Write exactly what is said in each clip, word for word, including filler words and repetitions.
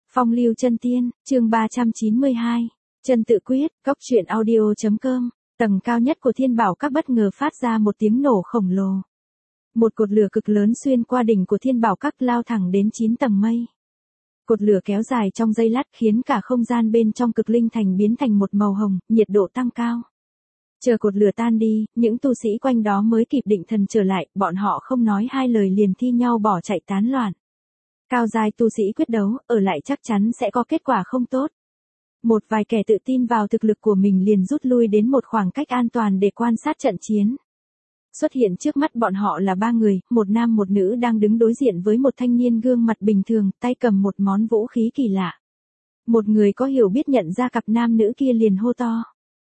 Phong lưu chân tiên, chương ba trăm chín mươi hai. Chân tự quyết, góc truyện audio.com. Tầng cao nhất của Thiên Bảo Các bất ngờ phát ra một tiếng nổ khổng lồ. Một cột lửa cực lớn xuyên qua đỉnh của Thiên Bảo Các lao thẳng đến chín tầng mây. Cột lửa kéo dài trong giây lát khiến cả không gian bên trong cực linh thành biến thành một màu hồng, nhiệt độ tăng cao. Chờ cột lửa tan đi, những tu sĩ quanh đó mới kịp định thần trở lại, bọn họ không nói hai lời liền thi nhau bỏ chạy tán loạn. Cao giai tu sĩ quyết đấu, ở lại chắc chắn sẽ có kết quả không tốt. Một vài kẻ tự tin vào thực lực của mình liền rút lui đến một khoảng cách an toàn để quan sát trận chiến. Xuất hiện trước mắt bọn họ là ba người, một nam một nữ đang đứng đối diện với một thanh niên gương mặt bình thường, tay cầm một món vũ khí kỳ lạ. Một người có hiểu biết nhận ra cặp nam nữ kia liền hô to.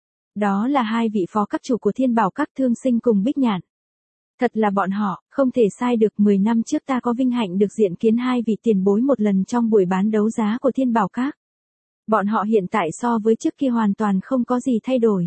Đó là hai vị phó các chủ của Thiên Bảo Các, Thương Sinh cùng Bích Nhạn. Thật là bọn họ, không thể sai được. Mười năm trước ta có vinh hạnh được diện kiến hai vị tiền bối một lần trong buổi bán đấu giá của Thiên Bảo Các. Bọn họ hiện tại so với trước kia hoàn toàn không có gì thay đổi.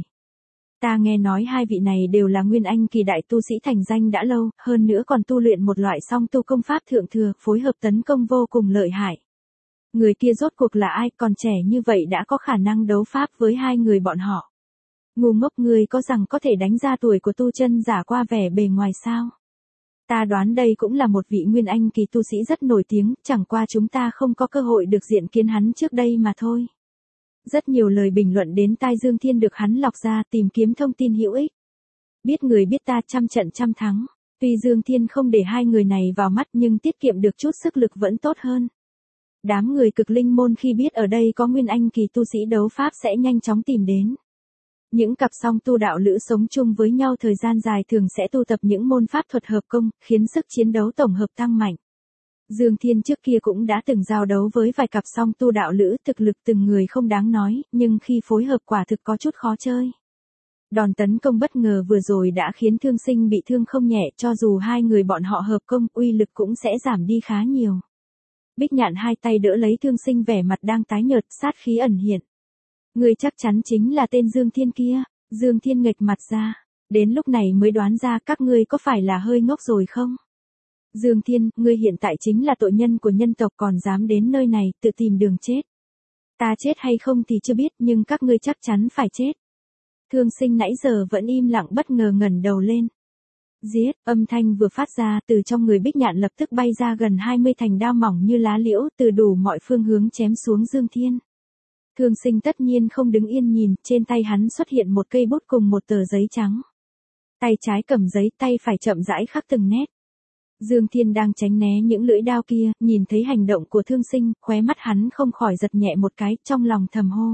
Ta nghe nói hai vị này đều là nguyên anh kỳ đại tu sĩ thành danh đã lâu, hơn nữa còn tu luyện một loại song tu công pháp thượng thừa, phối hợp tấn công vô cùng lợi hại. Người kia rốt cuộc là ai, còn trẻ như vậy đã có khả năng đấu pháp với hai người bọn họ. Ngu ngốc, người có rằng có thể đánh ra tuổi của tu chân giả qua vẻ bề ngoài sao? Ta đoán đây cũng là một vị nguyên anh kỳ tu sĩ rất nổi tiếng, chẳng qua chúng ta không có cơ hội được diện kiến hắn trước đây mà thôi. Rất nhiều lời bình luận đến tai Dương Thiên được hắn lọc ra, tìm kiếm thông tin hữu ích. Biết người biết ta, trăm trận trăm thắng. Tuy Dương Thiên không để hai người này vào mắt nhưng tiết kiệm được chút sức lực vẫn tốt hơn. Đám người cực linh môn khi biết ở đây có nguyên anh kỳ tu sĩ đấu pháp sẽ nhanh chóng tìm đến. Những cặp song tu đạo lữ sống chung với nhau thời gian dài thường sẽ tu tập những môn pháp thuật hợp công, khiến sức chiến đấu tổng hợp tăng mạnh. Dương Thiên trước kia cũng đã từng giao đấu với vài cặp song tu đạo lữ, thực lực từng người không đáng nói, nhưng khi phối hợp quả thực có chút khó chơi. Đòn tấn công bất ngờ vừa rồi đã khiến Thương Sinh bị thương không nhẹ, cho dù hai người bọn họ hợp công, uy lực cũng sẽ giảm đi khá nhiều. Bích Nhạn hai tay đỡ lấy Thương Sinh, vẻ mặt đang tái nhợt, sát khí ẩn hiện. Người chắc chắn chính là tên Dương Thiên kia. Dương Thiên nghệch mặt ra. Đến lúc này mới đoán ra các ngươi có phải là hơi ngốc rồi không? Dương Thiên, ngươi hiện tại chính là tội nhân của nhân tộc, còn dám đến nơi này tự tìm đường chết. Ta chết hay không thì chưa biết, nhưng các ngươi chắc chắn phải chết. Thương Sinh nãy giờ vẫn im lặng bất ngờ ngẩng đầu lên. Giết, âm thanh vừa phát ra, từ trong người Bích Nhạn lập tức bay ra gần hai mươi thành đao mỏng như lá liễu, từ đủ mọi phương hướng chém xuống Dương Thiên. Thương Sinh tất nhiên không đứng yên nhìn, trên tay hắn xuất hiện một cây bút cùng một tờ giấy trắng. Tay trái cầm giấy, tay phải chậm rãi khắc từng nét. Dương Thiên đang tránh né những lưỡi đao kia, nhìn thấy hành động của Thương Sinh, khóe mắt hắn không khỏi giật nhẹ một cái, trong lòng thầm hô.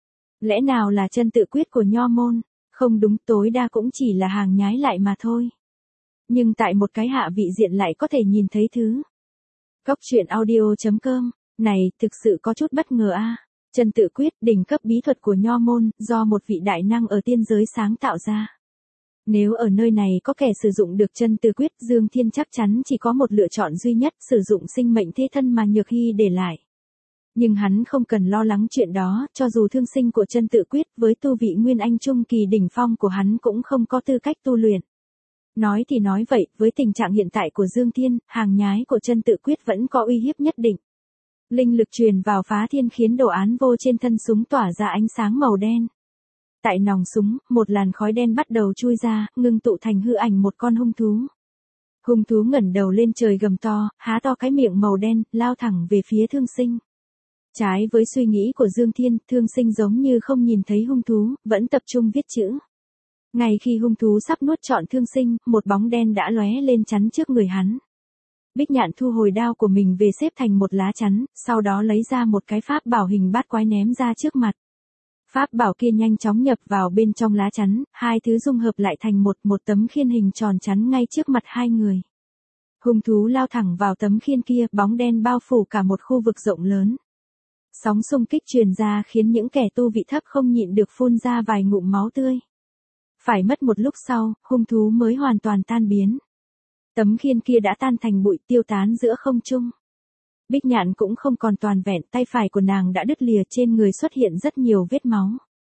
Lẽ nào là chân tự quyết của Nho môn? Không đúng, tối đa cũng chỉ là hàng nhái lại mà thôi. Nhưng tại một cái hạ vị diện lại có thể nhìn thấy thứ. Góc truyện audio.com, này, thực sự có chút bất ngờ a. À. Chân tự quyết, đỉnh cấp bí thuật của Nho môn, do một vị đại năng ở tiên giới sáng tạo ra. Nếu ở nơi này có kẻ sử dụng được chân tự quyết, Dương Thiên chắc chắn chỉ có một lựa chọn duy nhất, sử dụng sinh mệnh thế thân mà Nhược Hy để lại. Nhưng hắn không cần lo lắng chuyện đó, cho dù Thương Sinh của chân tự quyết, với tu vị nguyên anh trung kỳ đỉnh phong của hắn cũng không có tư cách tu luyện. Nói thì nói vậy, với tình trạng hiện tại của Dương Thiên, hàng nhái của chân tự quyết vẫn có uy hiếp nhất định. Linh lực truyền vào phá thiên khiến đồ án vô trên thân súng tỏa ra ánh sáng màu đen. Tại nòng súng, một làn khói đen bắt đầu chui ra, ngưng tụ thành hư ảnh một con hung thú. Hung thú ngẩng đầu lên trời gầm to, há to cái miệng màu đen, lao thẳng về phía Thương Sinh. Trái với suy nghĩ của Dương Thiên, Thương Sinh giống như không nhìn thấy hung thú, vẫn tập trung viết chữ. Ngay khi hung thú sắp nuốt trọn Thương Sinh, một bóng đen đã lóe lên chắn trước người hắn. Bích Nhạn thu hồi đao của mình về xếp thành một lá chắn, sau đó lấy ra một cái pháp bảo hình bát quái ném ra trước mặt. Pháp bảo kia nhanh chóng nhập vào bên trong lá chắn, hai thứ dung hợp lại thành một một tấm khiên hình tròn chắn ngay trước mặt hai người. Hung thú lao thẳng vào tấm khiên kia, bóng đen bao phủ cả một khu vực rộng lớn. Sóng xung kích truyền ra khiến những kẻ tu vị thấp không nhịn được phun ra vài ngụm máu tươi. Phải mất một lúc sau, hung thú mới hoàn toàn tan biến. Tấm khiên kia đã tan thành bụi, tiêu tán giữa không trung. Bích Nhạn cũng không còn toàn vẹn, tay phải của nàng đã đứt lìa, trên người xuất hiện rất nhiều vết máu.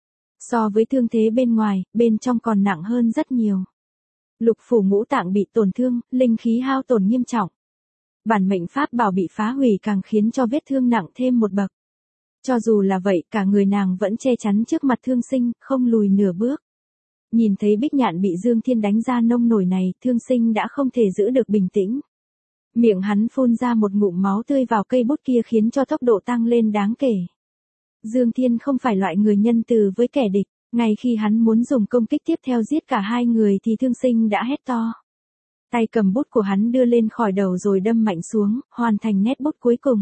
So với thương thế bên ngoài, bên trong còn nặng hơn rất nhiều. Lục phủ ngũ tạng bị tổn thương, linh khí hao tổn nghiêm trọng. Bản mệnh pháp bảo bị phá hủy càng khiến cho vết thương nặng thêm một bậc. Cho dù là vậy, cả người nàng vẫn che chắn trước mặt Thương Sinh, không lùi nửa bước. Nhìn thấy Bích Nhạn bị Dương Thiên đánh ra nông nổi này, Thương Sinh đã không thể giữ được bình tĩnh. Miệng hắn phun ra một ngụm máu tươi vào cây bút kia khiến cho tốc độ tăng lên đáng kể. Dương Thiên không phải loại người nhân từ với kẻ địch, ngay khi hắn muốn dùng công kích tiếp theo giết cả hai người thì Thương Sinh đã hét to. Tay cầm bút của hắn đưa lên khỏi đầu rồi đâm mạnh xuống, hoàn thành nét bút cuối cùng.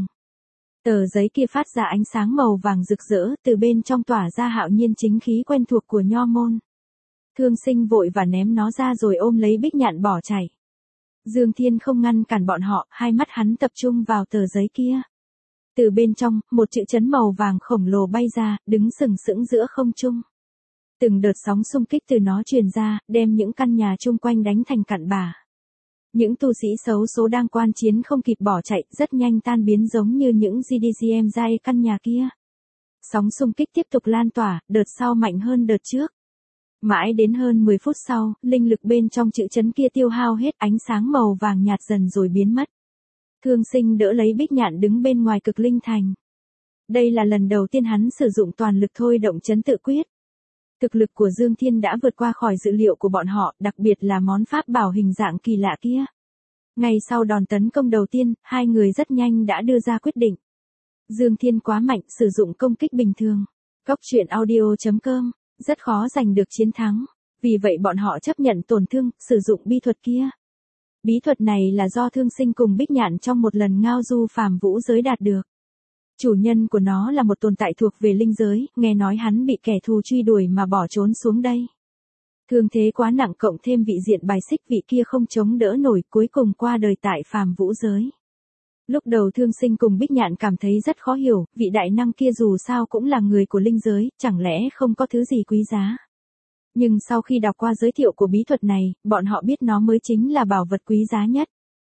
Tờ giấy kia phát ra ánh sáng màu vàng rực rỡ, từ bên trong tỏa ra hạo nhiên chính khí quen thuộc của nho môn. Thương Sinh vội và ném nó ra rồi ôm lấy Bích Nhạn bỏ chạy. Dương Thiên không ngăn cản bọn họ, hai mắt hắn tập trung vào tờ giấy kia. Từ bên trong, một chữ chấn màu vàng khổng lồ bay ra, đứng sừng sững giữa không trung. Từng đợt sóng xung kích từ nó truyền ra, đem những căn nhà chung quanh đánh thành cặn bã. Những tu sĩ xấu số đang quan chiến không kịp bỏ chạy, rất nhanh tan biến giống như những giê đê giê em dai căn nhà kia. Sóng xung kích tiếp tục lan tỏa, đợt sau mạnh hơn đợt trước. Mãi đến hơn mười phút sau, linh lực bên trong chữ chấn kia tiêu hao hết, ánh sáng màu vàng nhạt dần rồi biến mất. Thương Sinh đỡ lấy Bích Nhạn đứng bên ngoài Cực Linh Thành. Đây là lần đầu tiên hắn sử dụng toàn lực thôi động chấn tự quyết. Thực lực của Dương Thiên đã vượt qua khỏi dự liệu của bọn họ, đặc biệt là món pháp bảo hình dạng kỳ lạ kia. Ngay sau đòn tấn công đầu tiên, hai người rất nhanh đã đưa ra quyết định. Dương Thiên quá mạnh, sử dụng công kích bình thường. Góc truyện audio chấm com, rất khó giành được chiến thắng. Vì vậy bọn họ chấp nhận tổn thương, sử dụng bí thuật kia. Bí thuật này là do Thương Sinh cùng Bích Nhạn trong một lần ngao du phàm vũ giới đạt được. Chủ nhân của nó là một tồn tại thuộc về linh giới, nghe nói hắn bị kẻ thù truy đuổi mà bỏ trốn xuống đây. Thương thế quá nặng cộng thêm vị diện bài xích, vị kia không chống đỡ nổi, cuối cùng qua đời tại phàm vũ giới. Lúc đầu Thương Sinh cùng Bích Nhạn cảm thấy rất khó hiểu, vị đại năng kia dù sao cũng là người của linh giới, chẳng lẽ không có thứ gì quý giá. Nhưng sau khi đọc qua giới thiệu của bí thuật này, bọn họ biết nó mới chính là bảo vật quý giá nhất.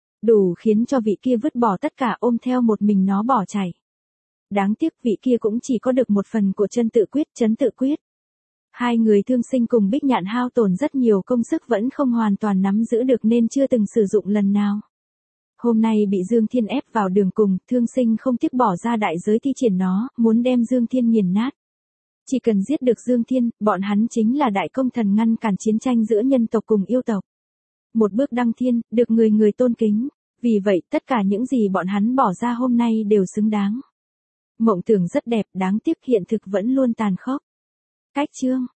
Đủ khiến cho vị kia vứt bỏ tất cả ôm theo một mình nó bỏ chạy. Đáng tiếc vị kia cũng chỉ có được một phần của chân tự quyết, chấn tự quyết. Hai người Thương Sinh cùng Bích Nhạn hao tổn rất nhiều công sức vẫn không hoàn toàn nắm giữ được nên chưa từng sử dụng lần nào. Hôm nay bị Dương Thiên ép vào đường cùng, Thương Sinh không tiếc bỏ ra đại giới thi triển nó, muốn đem Dương Thiên nghiền nát. Chỉ cần giết được Dương Thiên, bọn hắn chính là đại công thần ngăn cản chiến tranh giữa nhân tộc cùng yêu tộc. Một bước đăng thiên, được người người tôn kính. Vì vậy, tất cả những gì bọn hắn bỏ ra hôm nay đều xứng đáng. Mộng tưởng rất đẹp, đáng tiếc hiện thực vẫn luôn tàn khốc. Cách chương